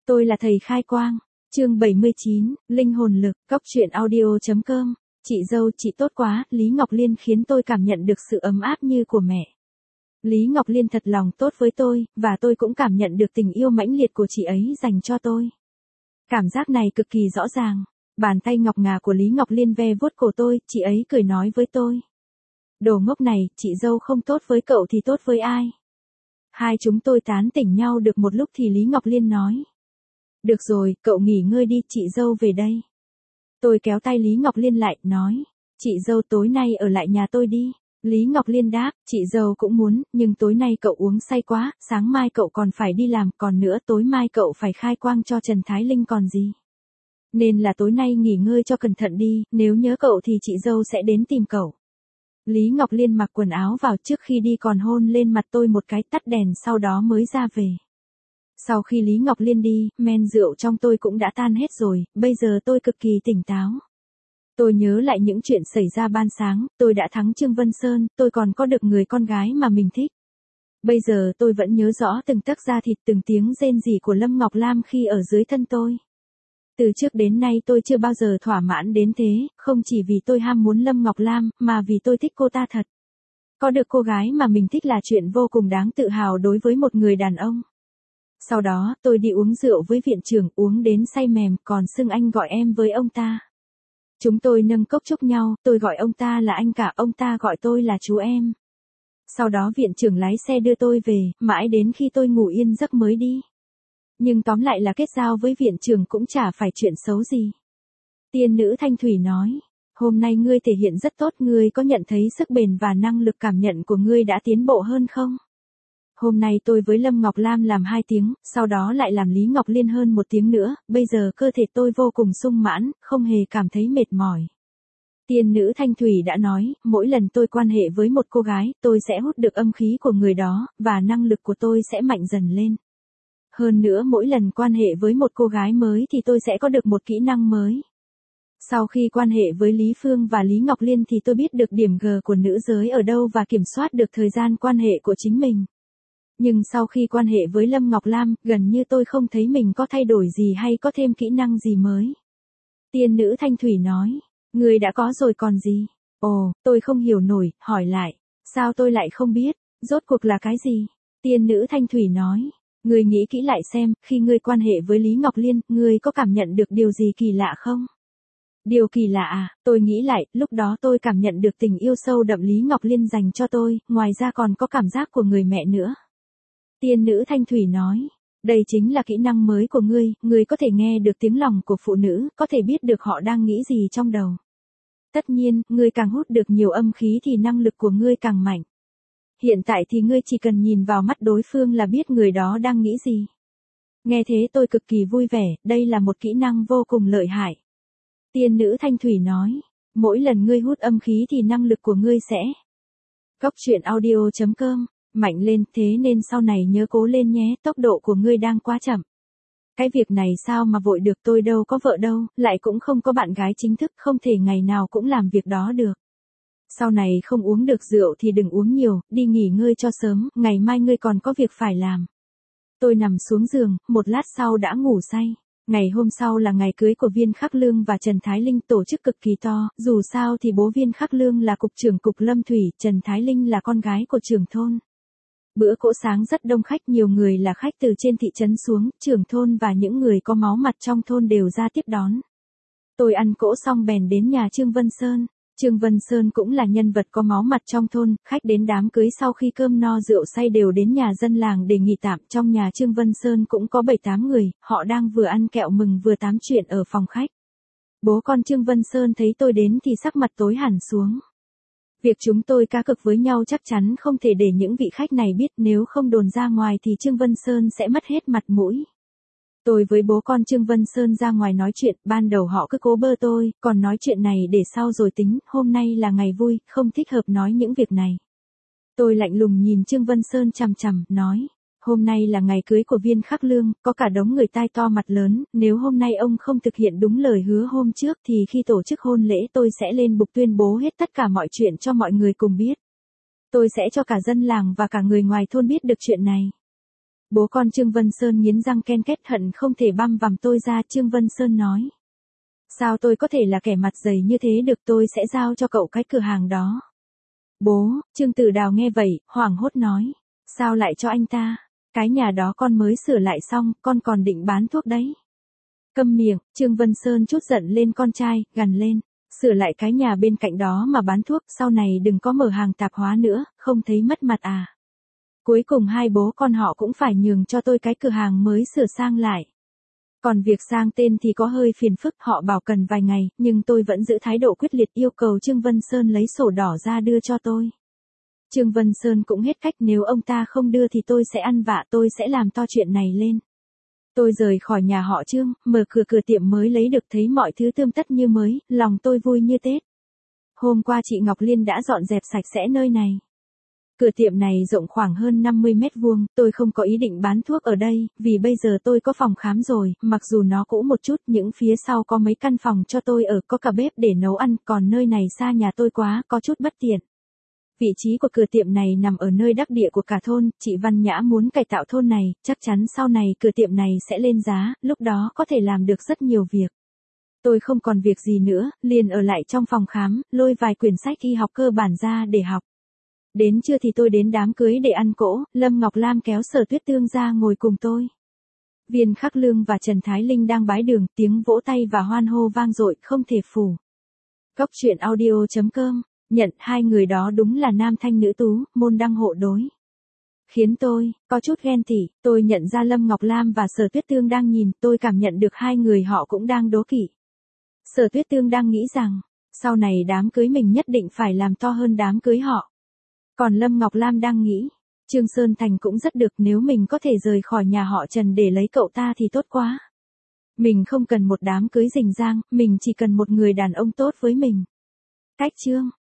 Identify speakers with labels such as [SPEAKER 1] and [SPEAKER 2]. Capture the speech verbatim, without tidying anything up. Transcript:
[SPEAKER 1] Tôi là thầy khai quang. Chương bảy mươi chín, linh hồn lực, cóc truyện audio.com. Chị dâu, chị tốt quá, Lý Ngọc Liên khiến tôi cảm nhận được sự ấm áp như của mẹ. Lý Ngọc Liên thật lòng tốt với tôi, và tôi cũng cảm nhận được tình yêu mãnh liệt của chị ấy dành cho tôi. Cảm giác này cực kỳ rõ ràng. Bàn tay ngọc ngà của Lý Ngọc Liên ve vuốt cổ tôi, chị ấy cười nói với tôi. Đồ ngốc này, chị dâu không tốt với cậu thì tốt với ai? Hai chúng tôi tán tỉnh nhau được một lúc thì Lý Ngọc Liên nói. Được rồi, cậu nghỉ ngơi đi, chị dâu về đây. Tôi kéo tay Lý Ngọc Liên lại, nói. Chị dâu tối nay ở lại nhà tôi đi. Lý Ngọc Liên đáp, chị dâu cũng muốn, nhưng tối nay cậu uống say quá, sáng mai cậu còn phải đi làm, còn nữa tối mai cậu phải khai quang cho Trần Thái Linh còn gì. Nên là tối nay nghỉ ngơi cho cẩn thận đi, nếu nhớ cậu thì chị dâu sẽ đến tìm cậu. Lý Ngọc Liên mặc quần áo vào, trước khi đi còn hôn lên mặt tôi một cái, tắt đèn sau đó mới ra về. Sau khi Lý Ngọc Liên đi, men rượu trong tôi cũng đã tan hết rồi, bây giờ tôi cực kỳ tỉnh táo. Tôi nhớ lại những chuyện xảy ra ban sáng, tôi đã thắng Trương Vân Sơn, tôi còn có được người con gái mà mình thích. Bây giờ tôi vẫn nhớ rõ từng tấc da thịt, từng tiếng rên rỉ của Lâm Ngọc Lam khi ở dưới thân tôi. Từ trước đến nay tôi chưa bao giờ thỏa mãn đến thế, không chỉ vì tôi ham muốn Lâm Ngọc Lam, mà vì tôi thích cô ta thật. Có được cô gái mà mình thích là chuyện vô cùng đáng tự hào đối với một người đàn ông. Sau đó, tôi đi uống rượu với viện trưởng, uống đến say mềm, còn xưng anh gọi em với ông ta. Chúng tôi nâng cốc chúc nhau, tôi gọi ông ta là anh cả, ông ta gọi tôi là chú em. Sau đó viện trưởng lái xe đưa tôi về, mãi đến khi tôi ngủ yên giấc mới đi. Nhưng tóm lại là kết giao với viện trưởng cũng chả phải chuyện xấu gì. Tiên nữ Thanh Thủy nói, hôm nay ngươi thể hiện rất tốt, ngươi có nhận thấy sức bền và năng lực cảm nhận của ngươi đã tiến bộ hơn không? Hôm nay tôi với Lâm Ngọc Lam làm hai tiếng, sau đó lại làm Lý Ngọc Liên hơn một tiếng nữa, bây giờ cơ thể tôi vô cùng sung mãn, không hề cảm thấy mệt mỏi. Tiên nữ Thanh Thủy đã nói, mỗi lần tôi quan hệ với một cô gái, tôi sẽ hút được âm khí của người đó, và năng lực của tôi sẽ mạnh dần lên. Hơn nữa mỗi lần quan hệ với một cô gái mới thì tôi sẽ có được một kỹ năng mới. Sau khi quan hệ với Lý Phương và Lý Ngọc Liên thì tôi biết được điểm G của nữ giới ở đâu và kiểm soát được thời gian quan hệ của chính mình. Nhưng sau khi quan hệ với Lâm Ngọc Lam, gần như tôi không thấy mình có thay đổi gì hay có thêm kỹ năng gì mới. Tiên nữ Thanh Thủy nói, người đã có rồi còn gì? Ồ, tôi không hiểu nổi, hỏi lại, sao tôi lại không biết, rốt cuộc là cái gì? Tiên nữ Thanh Thủy nói, người nghĩ kỹ lại xem, khi ngươi quan hệ với Lý Ngọc Liên, ngươi có cảm nhận được điều gì kỳ lạ không? Điều kỳ lạ à, tôi nghĩ lại, lúc đó tôi cảm nhận được tình yêu sâu đậm Lý Ngọc Liên dành cho tôi, ngoài ra còn có cảm giác của người mẹ nữa. Tiên nữ Thanh Thủy nói, đây chính là kỹ năng mới của ngươi, ngươi có thể nghe được tiếng lòng của phụ nữ, có thể biết được họ đang nghĩ gì trong đầu. Tất nhiên, ngươi càng hút được nhiều âm khí thì năng lực của ngươi càng mạnh. Hiện tại thì ngươi chỉ cần nhìn vào mắt đối phương là biết người đó đang nghĩ gì. Nghe thế tôi cực kỳ vui vẻ, đây là một kỹ năng vô cùng lợi hại. Tiên nữ Thanh Thủy nói, mỗi lần ngươi hút âm khí thì năng lực của ngươi sẽ. Cóc truyện audio.com, mạnh lên, thế nên sau này nhớ cố lên nhé, tốc độ của ngươi đang quá chậm. Cái việc này sao mà vội được, tôi đâu có vợ đâu, lại cũng không có bạn gái chính thức, không thể ngày nào cũng làm việc đó được. Sau này không uống được rượu thì đừng uống nhiều, đi nghỉ ngơi cho sớm, ngày mai ngươi còn có việc phải làm. Tôi nằm xuống giường, một lát sau đã ngủ say. Ngày hôm sau là ngày cưới của Viên Khắc Lương và Trần Thái Linh, tổ chức cực kỳ to, dù sao thì bố Viên Khắc Lương là cục trưởng cục Lâm Thủy, Trần Thái Linh là con gái của trưởng thôn. Bữa cỗ sáng rất đông khách, nhiều người là khách từ trên thị trấn xuống, trưởng thôn và những người có máu mặt trong thôn đều ra tiếp đón. Tôi ăn cỗ xong bèn đến nhà Trương Vân Sơn. Trương Vân Sơn cũng là nhân vật có máu mặt trong thôn, khách đến đám cưới sau khi cơm no rượu say đều đến nhà dân làng để nghỉ tạm. Trong nhà Trương Vân Sơn cũng có bảy tám người, họ đang vừa ăn kẹo mừng vừa tám chuyện ở phòng khách. Bố con Trương Vân Sơn thấy tôi đến thì sắc mặt tối hẳn xuống. Việc chúng tôi cá cược với nhau chắc chắn không thể để những vị khách này biết, nếu không đồn ra ngoài thì Trương Vân Sơn sẽ mất hết mặt mũi. Tôi với bố con Trương Vân Sơn ra ngoài nói chuyện, ban đầu họ cứ cố bơ tôi, còn nói chuyện này để sau rồi tính, hôm nay là ngày vui, không thích hợp nói những việc này. Tôi lạnh lùng nhìn Trương Vân Sơn chằm chằm, nói, hôm nay là ngày cưới của Viên Khắc Lương, có cả đống người tai to mặt lớn, nếu hôm nay ông không thực hiện đúng lời hứa hôm trước thì khi tổ chức hôn lễ tôi sẽ lên bục tuyên bố hết tất cả mọi chuyện cho mọi người cùng biết. Tôi sẽ cho cả dân làng và cả người ngoài thôn biết được chuyện này. Bố con Trương Vân Sơn nghiến răng ken két hận không thể băm vằm tôi ra. Trương Vân Sơn nói. Sao tôi có thể là kẻ mặt dày như thế được, tôi sẽ giao cho cậu cái cửa hàng đó. Bố, Trương Tử Đào nghe vậy, hoảng hốt nói. Sao lại cho anh ta? Cái nhà đó con mới sửa lại xong, con còn định bán thuốc đấy. Câm miệng, Trương Vân Sơn chút giận lên con trai, gằn lên. Sửa lại cái nhà bên cạnh đó mà bán thuốc, sau này đừng có mở hàng tạp hóa nữa, không thấy mất mặt à. Cuối cùng hai bố con họ cũng phải nhường cho tôi cái cửa hàng mới sửa sang lại. Còn việc sang tên thì có hơi phiền phức, họ bảo cần vài ngày, nhưng tôi vẫn giữ thái độ quyết liệt yêu cầu Trương Vân Sơn lấy sổ đỏ ra đưa cho tôi. Trương Vân Sơn cũng hết cách, nếu ông ta không đưa thì tôi sẽ ăn vạ, tôi sẽ làm to chuyện này lên. Tôi rời khỏi nhà họ Trương, mở cửa cửa tiệm mới lấy được, thấy mọi thứ tươm tất như mới, lòng tôi vui như Tết. Hôm qua chị Ngọc Liên đã dọn dẹp sạch sẽ nơi này. Cửa tiệm này rộng khoảng hơn năm mươi mét vuông, tôi không có ý định bán thuốc ở đây, vì bây giờ tôi có phòng khám rồi, mặc dù nó cũ một chút, những phía sau có mấy căn phòng cho tôi ở, có cả bếp để nấu ăn, còn nơi này xa nhà tôi quá, có chút bất tiện. Vị trí của cửa tiệm này nằm ở nơi đắc địa của cả thôn, chị Văn Nhã muốn cải tạo thôn này, chắc chắn sau này cửa tiệm này sẽ lên giá, lúc đó có thể làm được rất nhiều việc. Tôi không còn việc gì nữa, liền ở lại trong phòng khám, lôi vài quyển sách y học cơ bản ra để học. Đến trưa thì tôi đến đám cưới để ăn cỗ, Lâm Ngọc Lam kéo Sở Tuyết Tương ra ngồi cùng tôi. Viên Khắc Lương và Trần Thái Linh đang bái đường, tiếng vỗ tay và hoan hô vang dội, không thể phủ. Góc truyện audio chấm com, nhận hai người đó đúng là nam thanh nữ tú, môn đăng hộ đối. Khiến tôi có chút ghen tị, tôi nhận ra Lâm Ngọc Lam và Sở Tuyết Tương đang nhìn, tôi cảm nhận được hai người họ cũng đang đố kỵ. Sở Tuyết Tương đang nghĩ rằng, sau này đám cưới mình nhất định phải làm to hơn đám cưới họ. Còn Lâm Ngọc Lam đang nghĩ, Trương Sơn Thành cũng rất được, nếu mình có thể rời khỏi nhà họ Trần để lấy cậu ta thì tốt quá. Mình không cần một đám cưới rình rang, mình chỉ cần một người đàn ông tốt với mình. Cách chương